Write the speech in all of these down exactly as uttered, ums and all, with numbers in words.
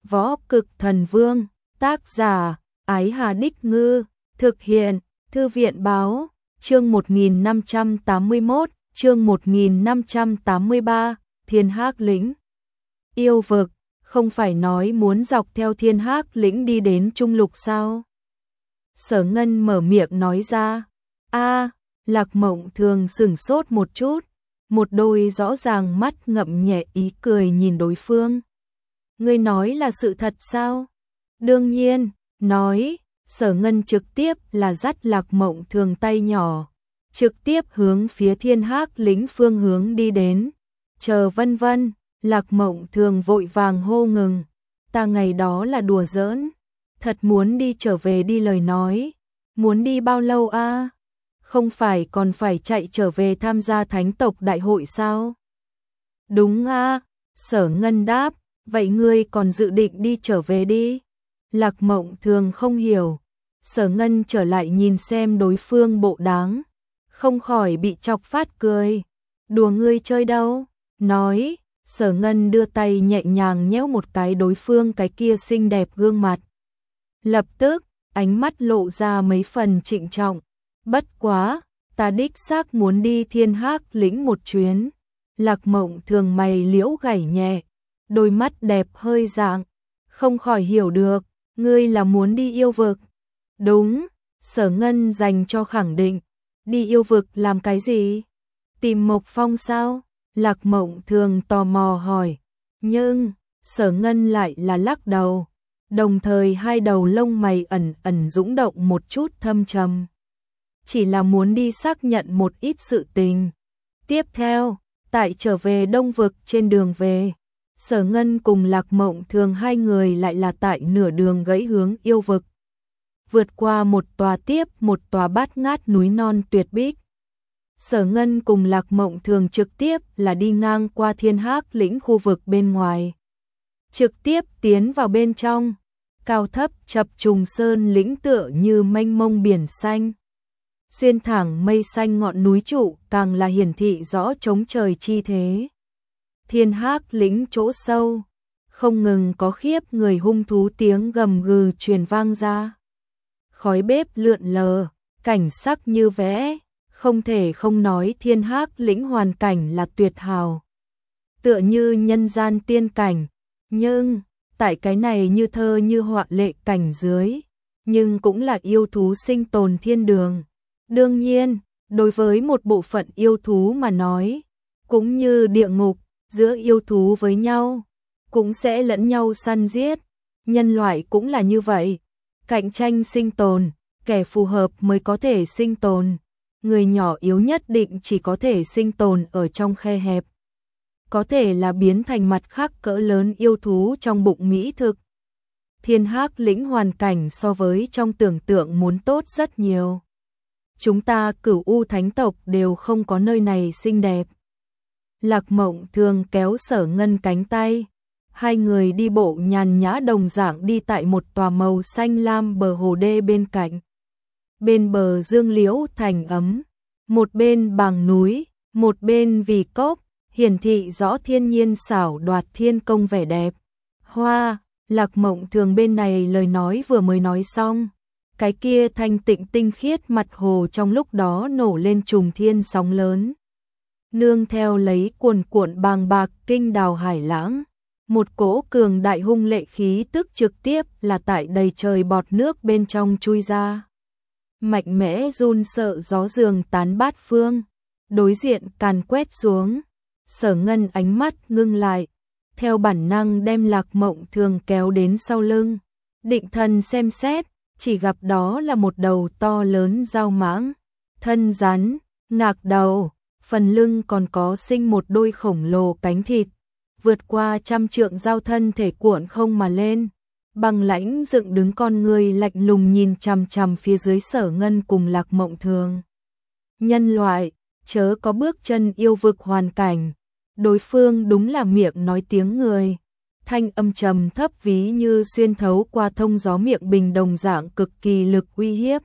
Võ Cực Thần Vương, tác giả, Ái Hà Đích Ngư, thực hiện, Thư viện Báo, chương một nghìn năm trăm tám mươi mốt, chương một nghìn năm trăm tám mươi ba, Thiên Hắc Lĩnh. Yêu vực, không phải nói muốn dọc theo Thiên Hắc Lĩnh đi đến Trung Lục sao? Sở Ngân mở miệng nói ra. A, Lạc Mộng Thường sửng sốt một chút, một đôi rõ ràng mắt ngậm nhẹ ý cười nhìn đối phương. Ngươi nói là sự thật sao? Đương nhiên, nói. Sở Ngân trực tiếp là dắt Lạc Mộng Thường tay nhỏ, trực tiếp hướng phía Thiên Hắc Lĩnh phương hướng đi đến. Chờ vân vân, Lạc Mộng Thường vội vàng hô ngừng. Ta ngày đó là đùa giỡn, thật muốn đi trở về đi lời nói. Muốn đi bao lâu a? À? Không phải còn phải chạy trở về tham gia thánh tộc đại hội sao? Đúng a, à? Sở Ngân đáp, vậy ngươi còn dự định đi trở về đi? Lạc Mộng Thường không hiểu. Sở Ngân trở lại nhìn xem đối phương bộ đáng, không khỏi bị chọc phát cười. Đùa ngươi chơi đâu? Nói, Sở Ngân đưa tay nhẹ nhàng nhéo một cái đối phương cái kia xinh đẹp gương mặt. Lập tức, ánh mắt lộ ra mấy phần trịnh trọng. Bất quá, ta đích xác muốn đi Thiên Hắc Lĩnh một chuyến. Lạc Mộng Thường mày liễu gảy nhẹ, đôi mắt đẹp hơi dạng, không khỏi hiểu được, ngươi là muốn đi yêu vực. Đúng, Sở Ngân dành cho khẳng định. Đi yêu vực làm cái gì? Tìm Mộc Phong sao? Lạc Mộng Thường tò mò hỏi. Nhưng, Sở Ngân lại là lắc đầu. Đồng thời hai đầu lông mày ẩn ẩn dũng động một chút thâm trầm. Chỉ là muốn đi xác nhận một ít sự tình. Tiếp theo, tại trở về Đông Vực trên đường về, Sở Ngân cùng Lạc Mộng Thường hai người lại là tại nửa đường gãy hướng yêu vực. Vượt qua một tòa tiếp một tòa bát ngát núi non tuyệt bích. Sở Ngân cùng Lạc Mộng Thường trực tiếp là đi ngang qua Thiên Hắc Lĩnh khu vực bên ngoài. Trực tiếp tiến vào bên trong, cao thấp chập trùng sơn lĩnh tựa như mênh mông biển xanh. Xuyên thẳng mây xanh ngọn núi trụ càng là hiển thị rõ trống trời chi thế. Thiên Hắc Lĩnh chỗ sâu, không ngừng có khiếp người hung thú tiếng gầm gừ truyền vang ra. Khói bếp lượn lờ, cảnh sắc như vẽ, không thể không nói Thiên Hắc Lĩnh hoàn cảnh là tuyệt hảo. Tựa như nhân gian tiên cảnh, nhưng tại cái này như thơ như họa lệ cảnh dưới, nhưng cũng là yêu thú sinh tồn thiên đường. Đương nhiên, đối với một bộ phận yêu thú mà nói, cũng như địa ngục, giữa yêu thú với nhau, cũng sẽ lẫn nhau săn giết. Nhân loại cũng là như vậy. Cạnh tranh sinh tồn, kẻ phù hợp mới có thể sinh tồn. Người nhỏ yếu nhất định chỉ có thể sinh tồn ở trong khe hẹp. Có thể là biến thành mặt khác cỡ lớn yêu thú trong bụng mỹ thực. Thiên Hắc Lĩnh hoàn cảnh so với trong tưởng tượng muốn tốt rất nhiều. Chúng ta Cửu U Thánh tộc đều không có nơi này xinh đẹp. Lạc Mộng Thường kéo Sở Ngân cánh tay. Hai người đi bộ nhàn nhã đồng dạng đi tại một tòa màu xanh lam bờ hồ đê bên cạnh. Bên bờ dương liễu thành ấm, một bên bằng núi, một bên vì cốc, hiển thị rõ thiên nhiên xảo đoạt thiên công vẻ đẹp. Hoa, Lạc Mộng Thường bên này lời nói vừa mới nói xong, cái kia thanh tịnh tinh khiết mặt hồ trong lúc đó nổ lên trùng thiên sóng lớn. Nương theo lấy cuồn cuộn bàng bạc kinh đào hải lãng. Một cỗ cường đại hung lệ khí tức trực tiếp là tại đầy trời bọt nước bên trong chui ra. Mạnh mẽ run sợ gió giường tán bát phương, đối diện càn quét xuống. Sở Ngân ánh mắt ngưng lại, theo bản năng đem Lạc Mộng Thường kéo đến sau lưng. Định thần xem xét, chỉ gặp đó là một đầu to lớn dao mãng, thân rắn, ngạc đầu, phần lưng còn có sinh một đôi khổng lồ cánh thịt. Vượt qua trăm trượng giao thân thể cuộn không mà lên, bằng lãnh dựng đứng con người lạnh lùng nhìn chằm chằm phía dưới Sở Ngân cùng Lạc Mộng Thường. Nhân loại, chớ có bước chân yêu vực hoàn cảnh, đối phương đúng là miệng nói tiếng người, thanh âm trầm thấp ví như xuyên thấu qua thông gió miệng bình đồng dạng cực kỳ lực uy hiếp.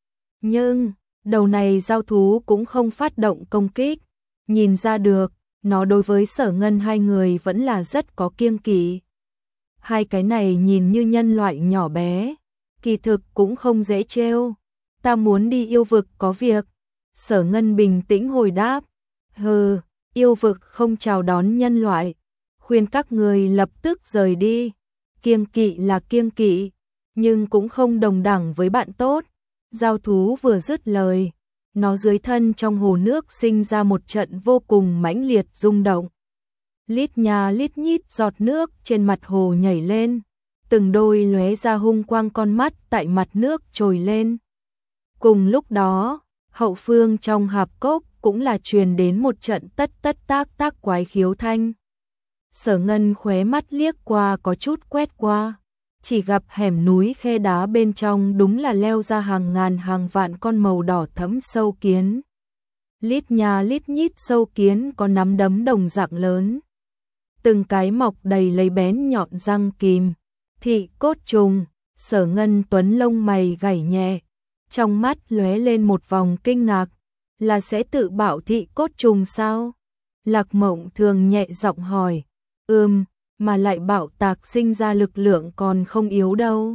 Nhưng, đầu này giao thú cũng không phát động công kích, nhìn ra được. Nó đối với Sở Ngân hai người vẫn là rất có kiêng kỵ. Hai cái này nhìn như nhân loại nhỏ bé, kỳ thực cũng không dễ trêu. Ta muốn đi yêu vực có việc. Sở Ngân bình tĩnh hồi đáp. Hừ, yêu vực không chào đón nhân loại. Khuyên các người lập tức rời đi. Kiêng kỵ là kiêng kỵ, nhưng cũng không đồng đẳng với bạn tốt. Giao thú vừa dứt lời, nó dưới thân trong hồ nước sinh ra một trận vô cùng mãnh liệt rung động. Lít nha lít nhít giọt nước trên mặt hồ nhảy lên, từng đôi lóe ra hung quang con mắt tại mặt nước trồi lên. Cùng lúc đó, hậu phương trong hạp cốc cũng là truyền đến một trận tất tất tác tác quái khiếu thanh. Sở Ngân khóe mắt liếc qua có chút quét qua, chỉ gặp hẻm núi khe đá bên trong đúng là leo ra hàng ngàn hàng vạn con màu đỏ thẫm sâu kiến. Lít nha lít nhít sâu kiến có nắm đấm đồng dạng lớn. Từng cái mọc đầy lấy bén nhọn răng kìm, thị cốt trùng. Sở Ngân Tuấn lông mày gảy nhẹ, trong mắt lóe lên một vòng kinh ngạc, là sẽ tự bạo thị cốt trùng sao? Lạc Mộng Thường nhẹ giọng hỏi. Ừm, mà lại bạo tạc sinh ra lực lượng còn không yếu đâu.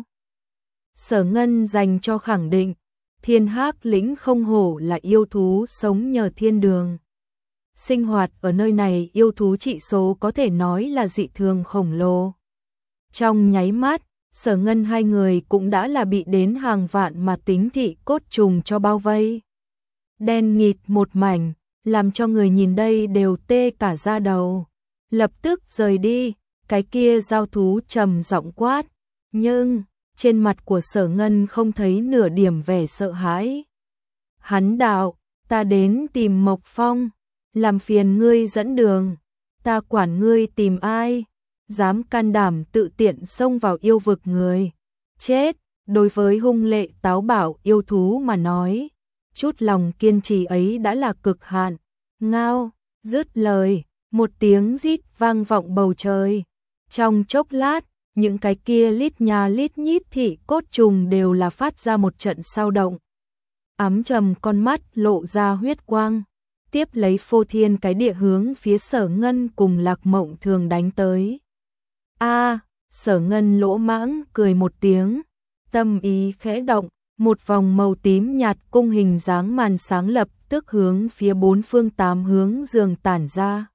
Sở Ngân dành cho khẳng định, Thiên Hắc Lĩnh không hổ là yêu thú sống nhờ thiên đường. Sinh hoạt ở nơi này yêu thú trị số có thể nói là dị thường khổng lồ. Trong nháy mắt, Sở Ngân hai người cũng đã là bị đến hàng vạn mà tính thị cốt trùng cho bao vây. Đen nghịt một mảnh, làm cho người nhìn đây đều tê cả da đầu. Lập tức rời đi, cái kia giao thú trầm giọng quát, nhưng trên mặt của Sở Ngân không thấy nửa điểm vẻ sợ hãi. Hắn đạo, ta đến tìm Mộc Phong, làm phiền ngươi dẫn đường, ta quản ngươi tìm ai, dám can đảm tự tiện xông vào yêu vực người. Chết, đối với hung lệ táo bạo yêu thú mà nói, chút lòng kiên trì ấy đã là cực hạn. Ngao, dứt lời, một tiếng rít vang vọng bầu trời. Trong chốc lát, những cái kia lít nha lít nhít thị cốt trùng đều là phát ra một trận sao động. Ám trầm con mắt lộ ra huyết quang, tiếp lấy phô thiên cái địa hướng phía Sở Ngân cùng Lạc Mộng Thường đánh tới. A, Sở Ngân lỗ mãng cười một tiếng, tâm ý khẽ động, một vòng màu tím nhạt cung hình dáng màn sáng lập tức hướng phía bốn phương tám hướng giường tản ra.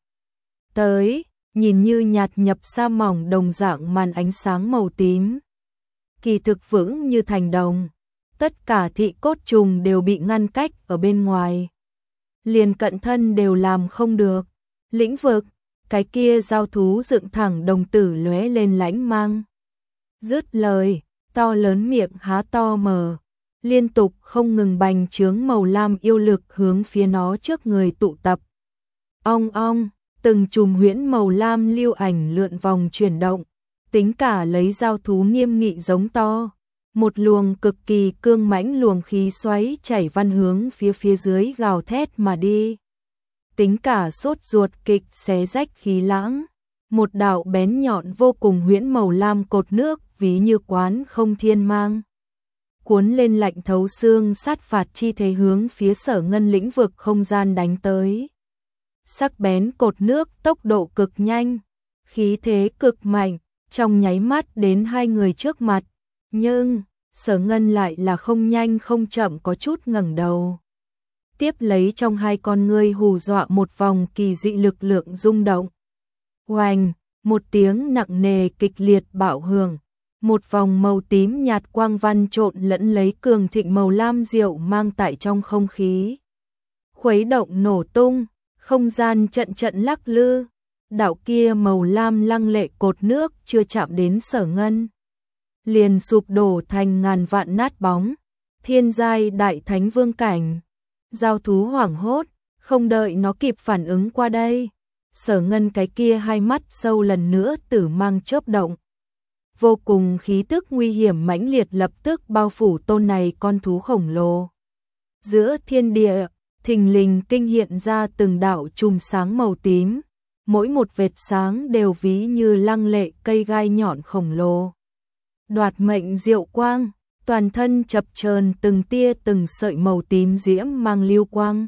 Tới, nhìn như nhạt nhập sa mỏng đồng dạng màn ánh sáng màu tím. Kỳ thực vững như thành đồng, tất cả thị cốt trùng đều bị ngăn cách ở bên ngoài. Liền cận thân đều làm không được. Lĩnh vực, cái kia giao thú dựng thẳng đồng tử lóe lên lãnh mang. Dứt lời, to lớn miệng há to mở, liên tục không ngừng bành trướng màu lam yêu lực hướng phía nó trước người tụ tập. Ong ong, từng chùm huyễn màu lam lưu ảnh lượn vòng chuyển động, tính cả lấy giao thú nghiêm nghị giống to. Một luồng cực kỳ cương mãnh luồng khí xoáy chảy văn hướng phía phía dưới gào thét mà đi. Tính cả sốt ruột kịch xé rách khí lãng, một đạo bén nhọn vô cùng huyễn màu lam cột nước ví như quán không thiên mang. Cuốn lên lạnh thấu xương sát phạt chi thế hướng phía Sở Ngân lĩnh vực không gian đánh tới. Sắc bén cột nước tốc độ cực nhanh, khí thế cực mạnh, trong nháy mắt đến hai người trước mặt. Nhưng, Sở Ngân lại là không nhanh không chậm có chút ngẩng đầu. Tiếp lấy trong hai con ngươi hù dọa một vòng kỳ dị lực lượng rung động. Oanh, một tiếng nặng nề kịch liệt bạo hưởng, một vòng màu tím nhạt quang văn trộn lẫn lấy cường thịnh màu lam diệu mang tại trong không khí. Khuấy động nổ tung, không gian trận trận lắc lư, đạo kia màu lam lăng lệ cột nước chưa chạm đến Sở Ngân, liền sụp đổ thành ngàn vạn nát bóng. Thiên giai đại thánh vương cảnh. Giao thú hoảng hốt, không đợi nó kịp phản ứng qua đây, Sở Ngân cái kia hai mắt sâu lần nữa tử mang chớp động. Vô cùng khí tức nguy hiểm mãnh liệt lập tức bao phủ tôn này con thú khổng lồ. Giữa thiên địa, thình lình kinh hiện ra từng đạo chùm sáng màu tím, mỗi một vệt sáng đều ví như lăng lệ cây gai nhọn khổng lồ. Đoạt mệnh diệu quang, toàn thân chập chờn từng tia từng sợi màu tím diễm mang lưu quang.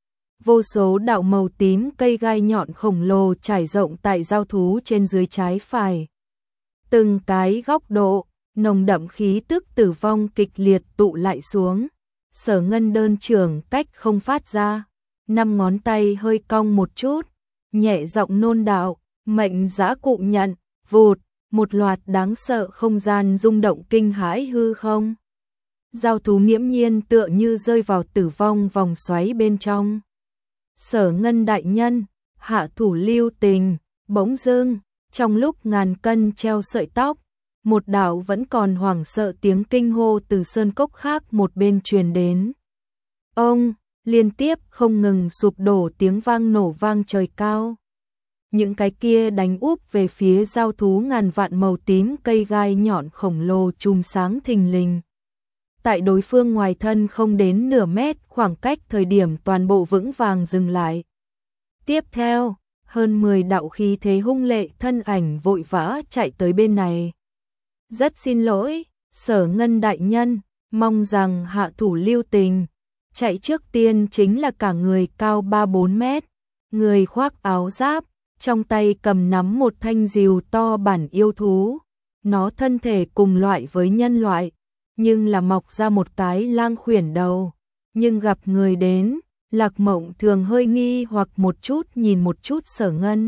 Vô số đạo màu tím cây gai nhọn khổng lồ trải rộng tại giao thú trên dưới trái phải. từng cái góc độ, nồng đậm khí tức tử vong kịch liệt tụ lại xuống. Sở Ngân đơn trưởng cách không phát ra, năm ngón tay hơi cong một chút, nhẹ giọng nôn đạo, mệnh giã cụ nhận, vụt, một loạt đáng sợ không gian rung động kinh hãi hư không. Giao thú nghiễm nhiên tựa như rơi vào tử vong vòng xoáy bên trong. Sở Ngân đại nhân, hạ thủ lưu tình, bỗng dưng, trong lúc ngàn cân treo sợi tóc, một đạo vẫn còn hoảng sợ tiếng kinh hô từ sơn cốc khác một bên truyền đến. Ông, liên tiếp không ngừng sụp đổ tiếng vang nổ vang trời cao. Những cái kia đánh úp về phía giao thú ngàn vạn màu tím cây gai nhọn khổng lồ chùm sáng thình lình. Tại đối phương ngoài thân không đến nửa mét khoảng cách thời điểm toàn bộ vững vàng dừng lại. Tiếp theo, hơn mười đạo khí thế hung lệ thân ảnh vội vã chạy tới bên này. Rất xin lỗi, Sở Ngân đại nhân, mong rằng hạ thủ lưu tình. Chạy trước tiên chính là cả người cao ba bốn mét, người khoác áo giáp, trong tay cầm nắm một thanh rìu to bản yêu thú. Nó thân thể cùng loại với nhân loại, nhưng là mọc ra một cái lang khuyển đầu. Nhưng gặp người đến, Lạc Mộng thường hơi nghi hoặc một chút nhìn một chút Sở Ngân.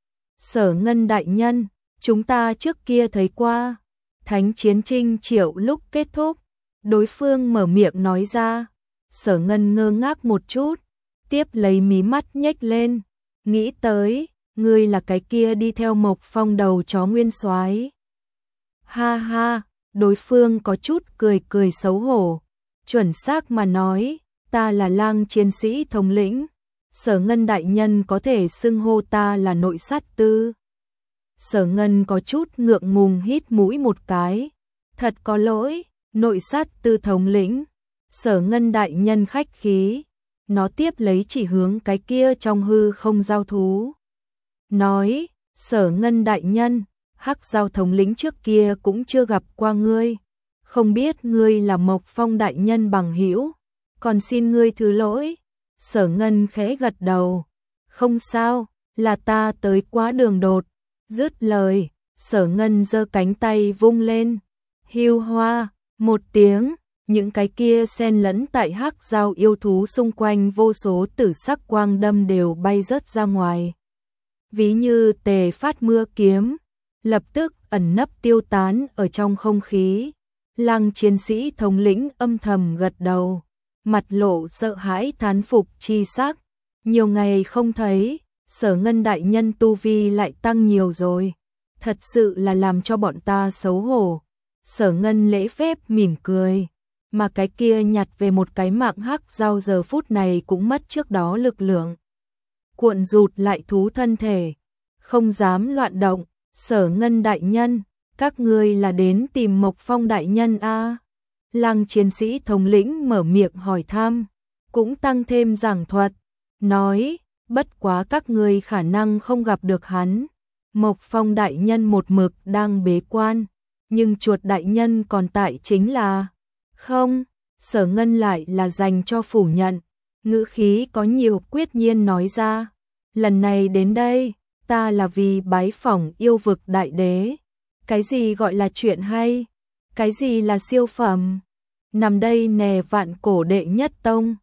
Sở Ngân đại nhân, chúng ta trước kia thấy qua. Thánh chiến trinh triệu lúc kết thúc, đối phương mở miệng nói ra. Sở Ngân ngơ ngác một chút, tiếp lấy mí mắt nhếch lên, nghĩ tới, ngươi là cái kia đi theo Mộc Phong đầu chó nguyên soái. Ha ha, đối phương có chút cười cười xấu hổ, chuẩn xác mà nói, ta là Lang chiến sĩ thống lĩnh, Sở Ngân đại nhân có thể xưng hô ta là nội sát tư. Sở Ngân có chút ngượng ngùng hít mũi một cái, thật có lỗi, nội sát tư thống lĩnh. Sở Ngân đại nhân khách khí, nó tiếp lấy chỉ hướng cái kia trong hư không giao thú. Nói, Sở Ngân đại nhân, hắc giao thống lĩnh trước kia cũng chưa gặp qua ngươi, không biết ngươi là Mộc Phong đại nhân bằng hữu, còn xin ngươi thứ lỗi. Sở Ngân khẽ gật đầu, không sao, là ta tới quá đường đột. Dứt lời, Sở Ngân giơ cánh tay vung lên, hưu hoa, một tiếng. Những cái kia xen lẫn tại hắc giao yêu thú xung quanh vô số tử sắc quang đâm đều bay rớt ra ngoài. Ví như tề phát mưa kiếm, lập tức ẩn nấp tiêu tán ở trong không khí. Lang chiến sĩ thống lĩnh âm thầm gật đầu, mặt lộ sợ hãi thán phục chi sắc. Nhiều ngày không thấy, Sở Ngân đại nhân tu vi lại tăng nhiều rồi. Thật sự là làm cho bọn ta xấu hổ. Sở Ngân lễ phép mỉm cười. Mà cái kia nhặt về một cái mạng hắc giao giờ phút này cũng mất trước đó lực lượng. Cuộn rụt lại thú thân thể, không dám loạn động. Sở Ngân đại nhân, các ngươi là đến tìm Mộc Phong đại nhân a? À? Lang chiến sĩ thống lĩnh mở miệng hỏi thăm, cũng tăng thêm giảng thuật, nói, bất quá các ngươi khả năng không gặp được hắn. Mộc Phong đại nhân một mực đang bế quan, nhưng chuột đại nhân còn tại chính là... Không, Sở Ngân lại là dành cho phủ nhận, ngữ khí có nhiều quyết nhiên nói ra. Lần này đến đây, ta là vì bái phỏng yêu vực đại đế. Cái gì gọi là chuyện hay? Cái gì là siêu phẩm? Nằm đây nè vạn cổ đệ nhất tông,